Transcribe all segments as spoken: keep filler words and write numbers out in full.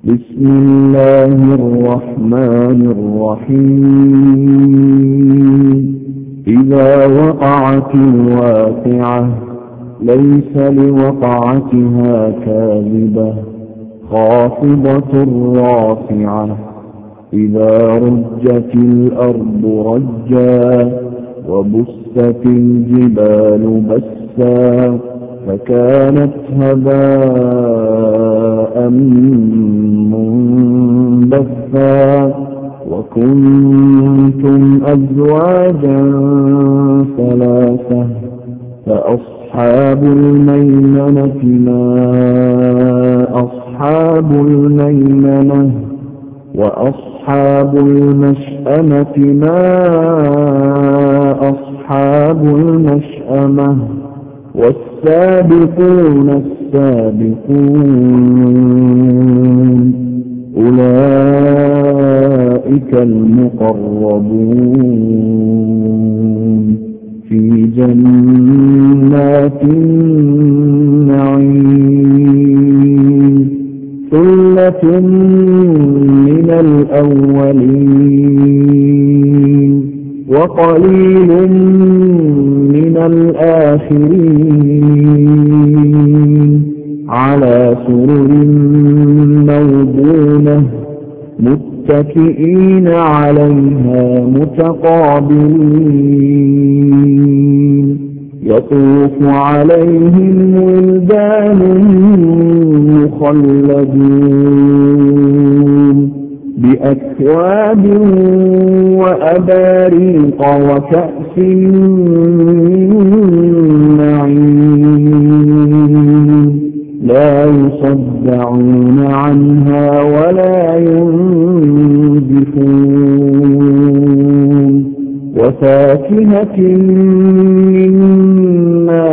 بسم الله الرحمن الرحيم إذا وقعت الواقعة ليس لوقعتها كاذبة خافضة رافعة إذا رجت الأرض رجا وبست الجبال بسا فكانت هباء منبثا وكنتم أزواجا ثلاثة فأصحاب الميمنة ما أصحاب الميمنة وأصحاب المشأمة ما أصحاب المشأمة والسابقون السابقون أولئك المقربون في جنات النعيم ثلة من الأولين وقليل من الآخرين على سرر موضونة متكئين عليها متقابلين يطوف عليهم ولدان مخلدون بأكواب وأباريق وكأس من معين لا يصدعون عنها ولا ينزفون وفاكهة مما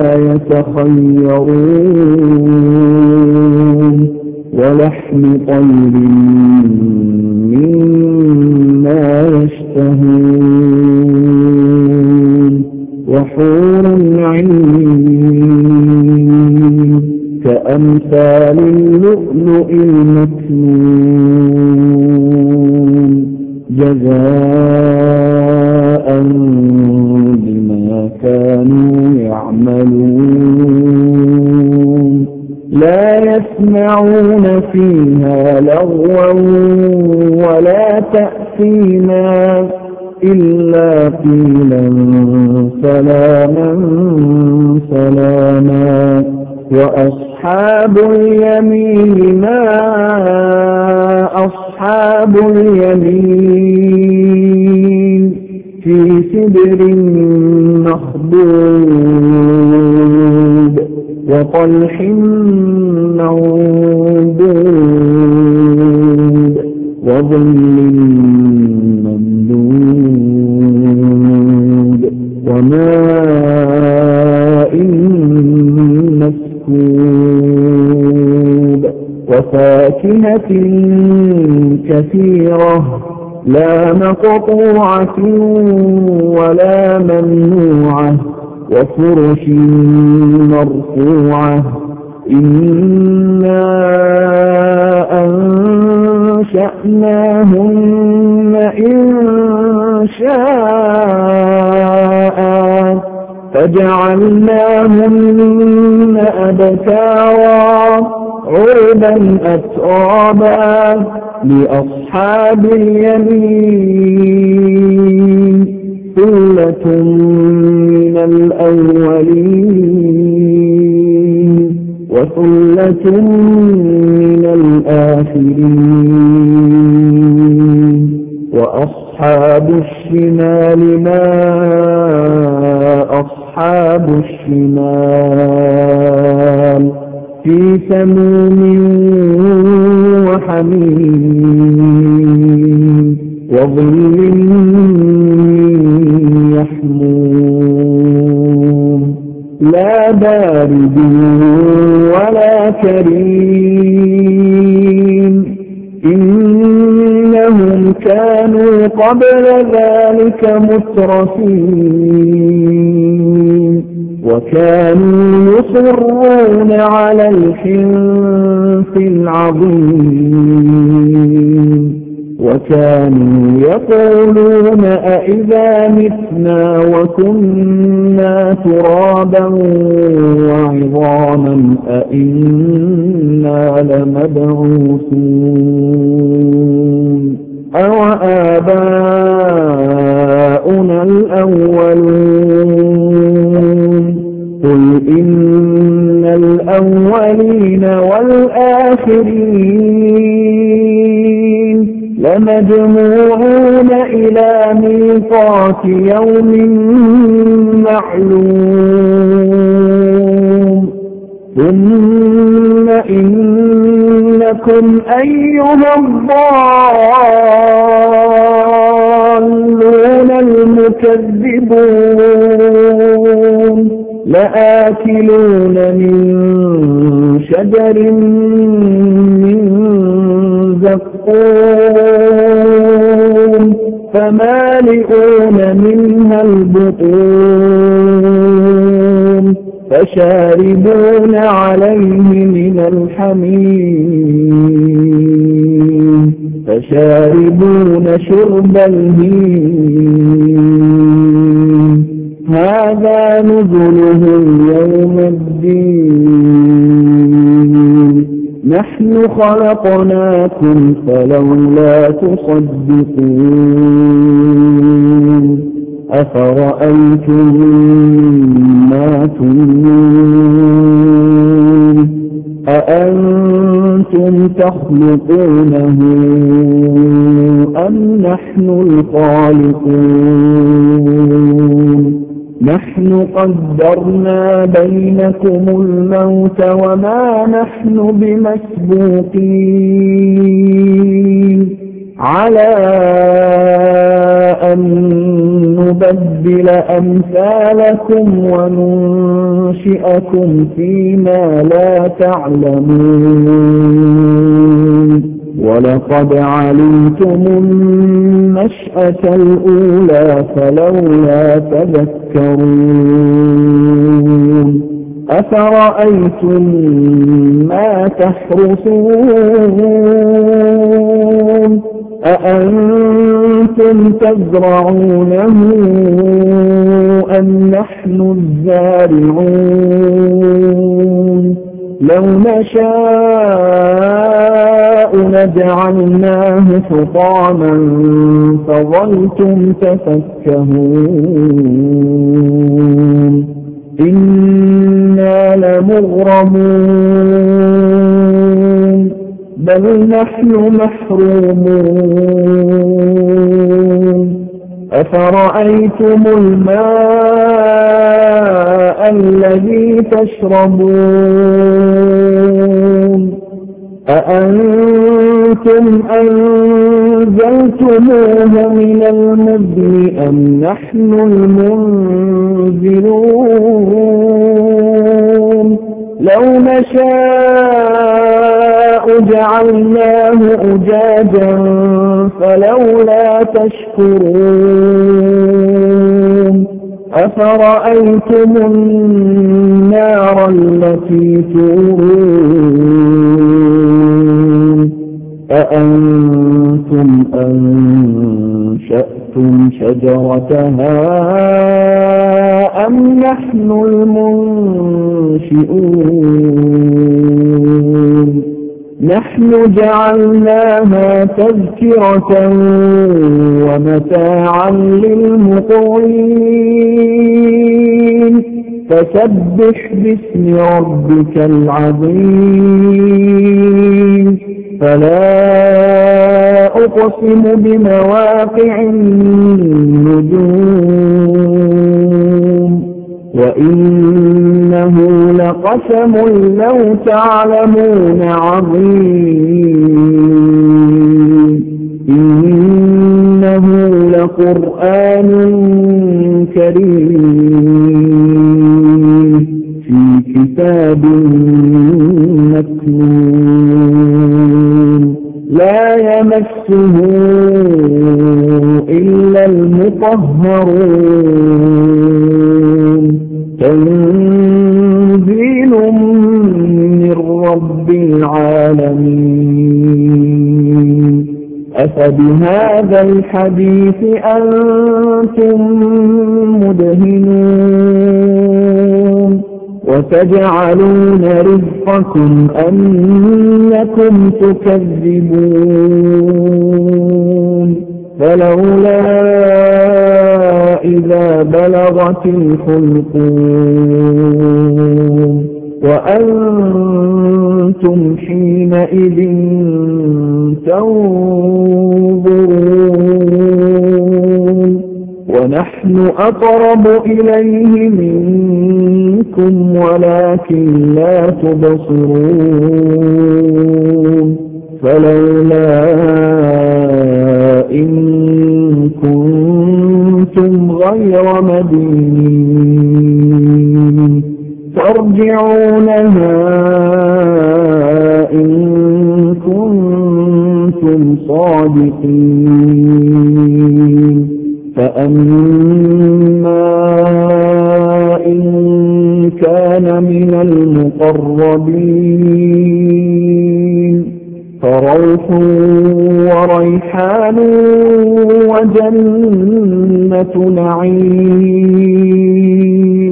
يتخيرون ولحم طير مما يشتهون وحور عين كأمثال اللؤلؤ المكنون جزاء بما كانوا يعملون لا يسمعون فيها لغوا ولا تأثيما إلا قيلا سلاما سلاما وأصحاب اليمين ما أصحاب اليمين في سدر مخضود وطلح منضود وظل ممدود وماء مسكوب وفاكهة كثيرة لا مقطوعة ولا ممنوعة وفرش مرفوعة إنا أنشأناهن إنشاء فجعلناهن أبكارا عربا أترابا لأصحاب اليمين ثلة من الأولين وثلة من الآخرين وأصحاب الشمال ما أصحاب الشمال في سموم وحميم وظل يحموم لا بارد ولا كريم إنهم كانوا قبل ذلك مترفين وكانوا يصرون على الحنث العظيم وكانوا يقولون أئذا متنا وكنا ترابا وعظاما أئنا لمبعوثون أو آباؤنا الأولون قل إن الأولين والآخرين لمجموعون إلى ميقات يوم معلوم ثم إنكم أيها الضالون المكذبون لآكلون من شجر من زقوم فمالئون منها البطون فشاربون عليه من الحميم فشاربون شرب الهيم هذا نزلهم يوم الدين نحن خلقناكم فلولا تصدقون أفرأيتم ما تمنون أأنتم تخلقونه أم نحن الخالقون نحن قدرنا بينكم الموت وما نحن بمسبوقين على أن نبدل أمثالكم وننشئكم فيما لا تعلمون ولقد علمتم النشأة الأولى فلولا تذكرون أفرأيتم ما تحرثون أأنتم تزرعونه أم نحن الزارعون لو نشاء لجعلناه حطاما فظلتم تفكهون إنا لمغرمون بل نحن محرومون أفرأيتم الماء الذي تشربون أأنتم أنزلتموه من المزن أم نحن المنزلون لو نشاء جعلناه أجاجا فلولا تشكرون أفرأيتم النار التي تورون أأنتم أنشأتم شجرتها أم نحن المنشئون نحن جعلناها تذكرة ومتاعا للمقوين فسبح باسم ربك العظيم فلا أقسم بمواقع النجوم وإنه لقسم لو تعلمون عظيم إنه لقرآن كريم في كتاب مكنون لا يمسه إلا المطهرون تنزيل من رب العالمين أفبهذا الحديث أنتم مدهنون وتجعلون رزقكم أنكم تكذبون فلولا إذا بلغت الحلقوم وأنتم حينئذ تنظرون ونحن أقرب إليه منكم ولكن لا تبصرون فلولا إن كنتم غير مدينين ترجعونها إن كنتم صادقين فأما إن كان من المقربين فروح وريحان وجنة نعيم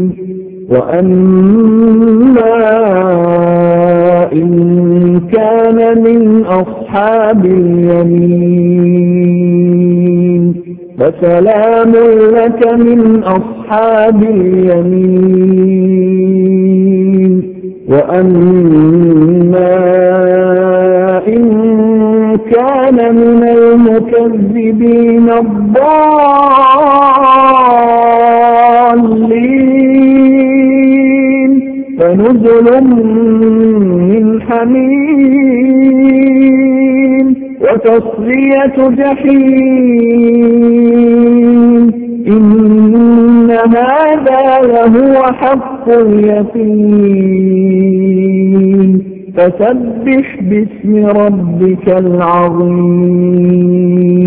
وأما إن كان من أصحاب اليمين فسلام لك من أصحاب اليمين وأما إن كان من المكذبين الضالين فنزل من حميم وتصلية جحيم إن هذا لهو حق اليقين فسبح باسم ربك العظيم